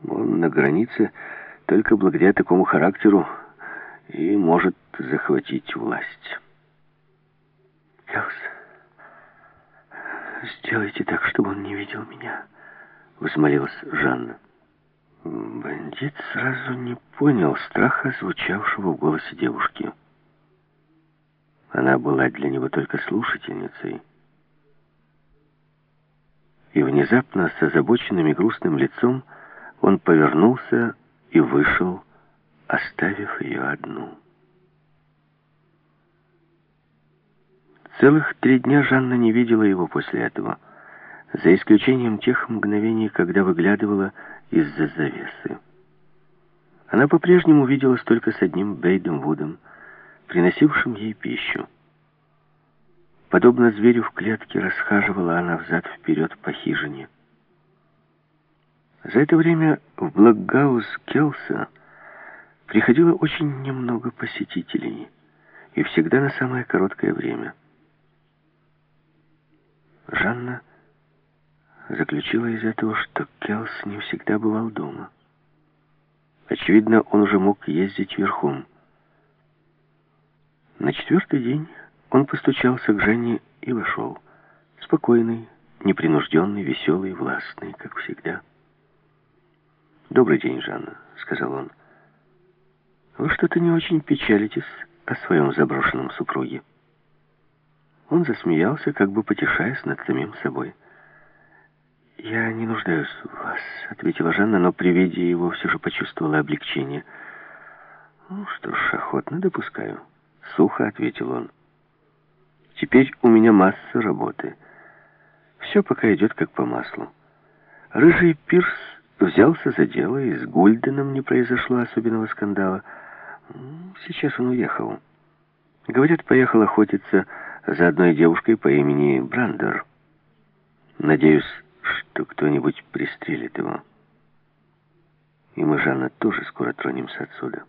Он на границе только благодаря такому характеру и может захватить власть. Келс, сделайте так, чтобы он не видел меня, взмолилась Жанна. Бандит сразу не понял страха, звучавшего в голосе девушки. Она была для него только слушательницей. И внезапно, с озабоченным и грустным лицом, он повернулся и вышел, оставив ее одну. Целых 3 дня Жанна не видела его после этого, за исключением тех мгновений, когда выглядывала из-за завесы. Она по-прежнему виделась только с одним Бейдом Вудом, приносившим ей пищу. Подобно зверю в клетке, расхаживала она взад-вперед по хижине. За это время в Блокгаус Келса приходило очень немного посетителей, и всегда на самое короткое время. Жанна заключила из этого, что Келс не всегда бывал дома. Очевидно, он уже мог ездить верхом. На 4-й день он постучался к Жанне и вошел. Спокойный, непринужденный, веселый, властный, как всегда. «Добрый день, Жанна», — сказал он. «Вы что-то не очень печалитесь о своем заброшенном супруге». Он засмеялся, как бы потешаясь над самим собой. «Я не нуждаюсь в вас», — ответила Жанна, но при виде его все же почувствовала облегчение. «Ну что ж, охотно допускаю», — сухо ответил он. «Теперь у меня масса работы. Все пока идет как по маслу. Рыжий Пирс взялся за дело, и с Гульденом не произошло особенного скандала. Сейчас он уехал. Говорят, поехал охотиться за одной девушкой по имени Брандер. Надеюсь, что кто-нибудь пристрелит его. И мы, Жанна, тоже скоро тронемся отсюда.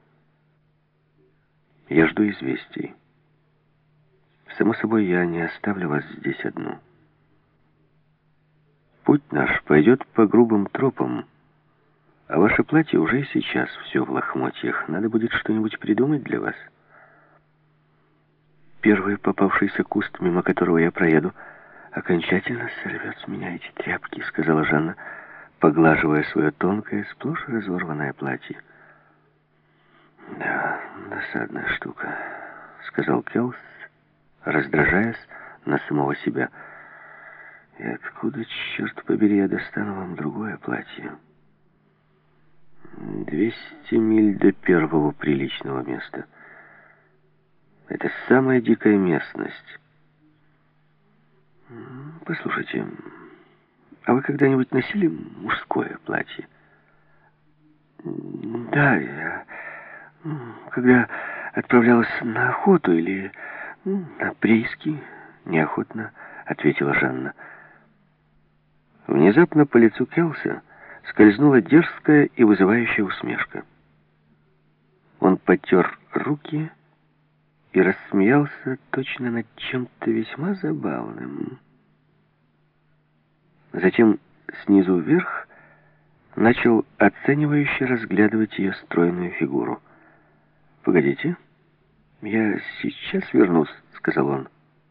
Я жду известий. Само собой, я не оставлю вас здесь одну. Путь наш пойдет по грубым тропам, а ваше платье уже и сейчас все в лохмотьях. Надо будет что-нибудь придумать для вас. Первый попавшийся куст, мимо которого я проеду, окончательно сорвет с меня эти тряпки», — сказала Жанна, поглаживая свое тонкое, сплошь разорванное платье. «Да, досадная штука», — сказал Келс, раздражаясь на самого себя. «И откуда, черт побери, я достану вам другое платье? 200 миль до первого приличного места. Это самая дикая местность. Послушайте, а вы когда-нибудь носили мужское платье?» «Да, я... когда отправлялась на охоту или на прииски», — неохотно ответила Жанна. Внезапно по лицу Келса скользнула дерзкая и вызывающая усмешка. Он потер руки и рассмеялся точно над чем-то весьма забавным. Затем снизу вверх начал оценивающе разглядывать ее стройную фигуру. «Погодите, я сейчас вернусь», — сказал он.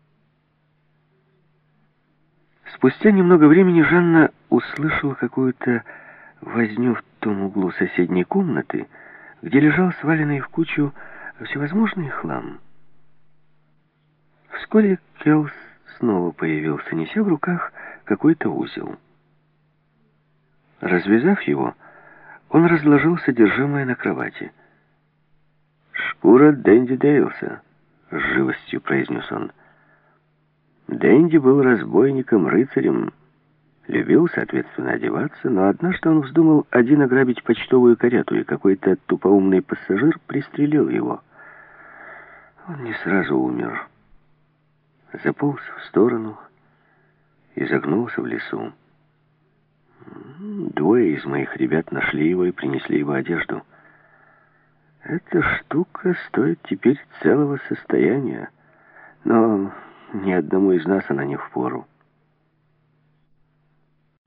Спустя немного времени Жанна услышала какую-то возню в том углу соседней комнаты, где лежал сваленный в кучу всевозможный хлам. Вскоре Келс снова появился, неся в руках какой-то узел. Развязав его, он разложил содержимое на кровати. «Шкура Дэнди Дейлса», — с живостью произнес он. Дэнди был разбойником, рыцарем, любил, соответственно, одеваться, но однажды он вздумал один ограбить почтовую карету, и какой-то тупоумный пассажир пристрелил его. Он не сразу умер. Заполз в сторону и загнулся в лесу. 2 из моих ребят нашли его и принесли его одежду. Эта штука стоит теперь целого состояния, но ни одному из нас она не впору.